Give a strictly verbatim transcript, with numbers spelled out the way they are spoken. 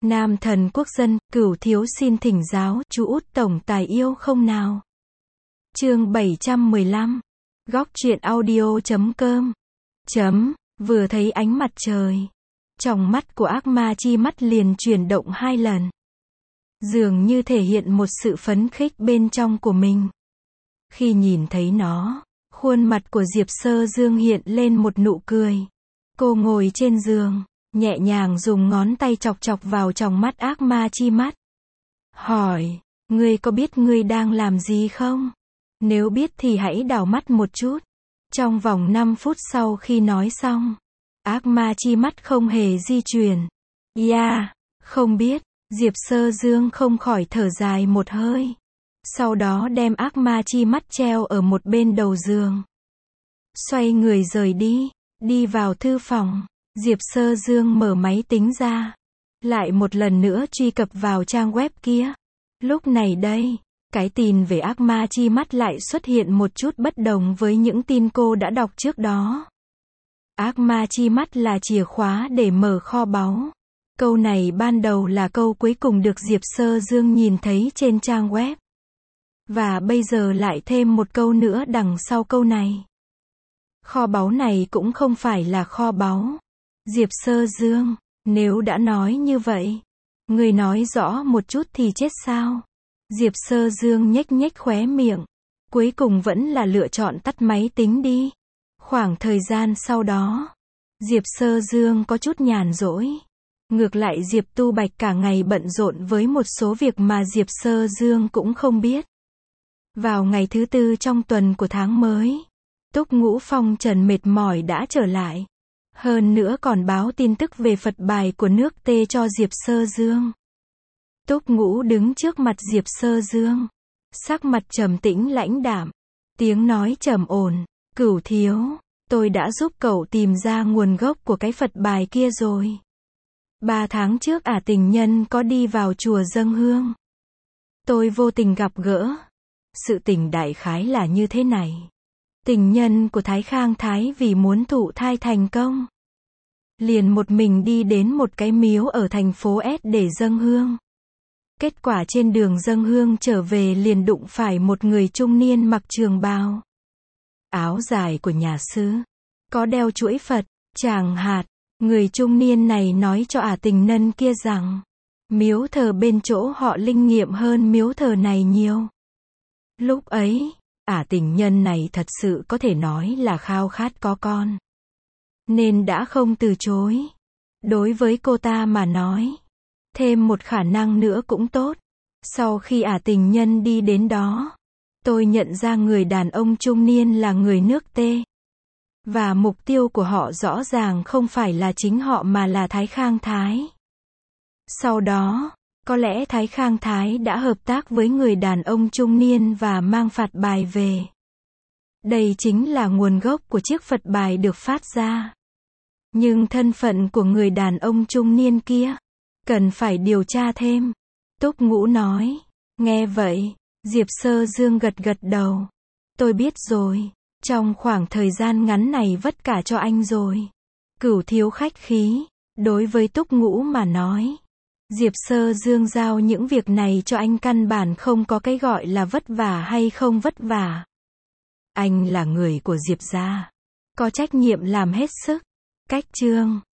Nam thần quốc dân, Cửu thiếu xin thỉnh giáo, chú út tổng tài yêu không nào? Chương bảy trăm mười lăm. Góc truyện audio chấm com. Chấm, vừa thấy ánh mặt trời. Trong mắt của ác ma chi mắt liền chuyển động hai lần. Dường như thể hiện một sự phấn khích bên trong của mình. Khi nhìn thấy nó, khuôn mặt của Diệp Sơ Dương hiện lên một nụ cười. Cô ngồi trên giường, nhẹ nhàng dùng ngón tay chọc chọc vào trong mắt ác ma chi mắt. Hỏi, ngươi có biết ngươi đang làm gì không? Nếu biết thì hãy đảo mắt một chút. Trong vòng năm phút sau khi nói xong, ác ma chi mắt không hề di chuyển. Yeah, không biết. Diệp Sơ Dương không khỏi thở dài một hơi. Sau đó đem ác ma chi mắt treo ở một bên đầu giường. Xoay người rời đi, đi vào thư phòng. Diệp Sơ Dương mở máy tính ra. Lại một lần nữa truy cập vào trang web kia. Lúc này đây, cái tin về ác ma chi mắt lại xuất hiện một chút bất đồng với những tin cô đã đọc trước đó. Ác ma chi mắt là chìa khóa để mở kho báu. Câu này ban đầu là câu cuối cùng được Diệp Sơ Dương nhìn thấy trên trang web. Và bây giờ lại thêm một câu nữa đằng sau câu này. Kho báu này cũng không phải là kho báu. Diệp Sơ Dương, nếu đã nói như vậy, người nói rõ một chút thì chết sao? Diệp Sơ Dương nhếch nhếch khóe miệng. Cuối cùng vẫn là lựa chọn tắt máy tính đi. Khoảng thời gian sau đó, Diệp Sơ Dương có chút nhàn rỗi. Ngược lại Diệp Tu Bạch cả ngày bận rộn với một số việc mà Diệp Sơ Dương cũng không biết. Vào ngày thứ tư trong tuần của tháng mới, Túc Ngũ Phong Trần mệt mỏi đã trở lại. Hơn nữa còn báo tin tức về Phật bài của nước Tê cho Diệp Sơ Dương. Túc Ngũ đứng trước mặt Diệp Sơ Dương. Sắc mặt trầm tĩnh lãnh đạm. Tiếng nói trầm ổn. Cửu thiếu, tôi đã giúp cậu tìm ra nguồn gốc của cái Phật bài kia rồi. Ba tháng trước ả tình nhân có đi vào chùa dâng hương. Tôi vô tình gặp gỡ. Sự tình đại khái là như thế này. Tình nhân của Thái Khang Thái vì muốn thụ thai thành công, liền một mình đi đến một cái miếu ở thành phố S để dâng hương. Kết quả trên đường dâng hương trở về liền đụng phải một người trung niên mặc trường bào, áo dài của nhà sư, có đeo chuỗi Phật, tràng hạt. Người trung niên này nói cho ả tình nhân kia rằng, miếu thờ bên chỗ họ linh nghiệm hơn miếu thờ này nhiều. Lúc ấy, ả tình nhân này thật sự có thể nói là khao khát có con, nên đã không từ chối. Đối với cô ta mà nói, thêm một khả năng nữa cũng tốt. Sau khi ả tình nhân đi đến đó, tôi nhận ra người đàn ông trung niên là người nước Tê. Và mục tiêu của họ rõ ràng không phải là chính họ mà là Thái Khang Thái. Sau đó, có lẽ Thái Khang Thái đã hợp tác với người đàn ông trung niên và mang Phật bài về. Đây chính là nguồn gốc của chiếc Phật bài được phát ra. Nhưng thân phận của người đàn ông trung niên kia, cần phải điều tra thêm. Túc Ngũ nói. Nghe vậy, Diệp Sơ Dương gật gật đầu. Tôi biết rồi. Trong khoảng thời gian ngắn này vất cả cho anh rồi. Cửu thiếu khách khí. Đối với Túc Ngũ mà nói, Diệp Sơ Dương giao những việc này cho anh căn bản không có cái gọi là vất vả hay không vất vả. Anh là người của Diệp gia, có trách nhiệm làm hết sức. Cách chương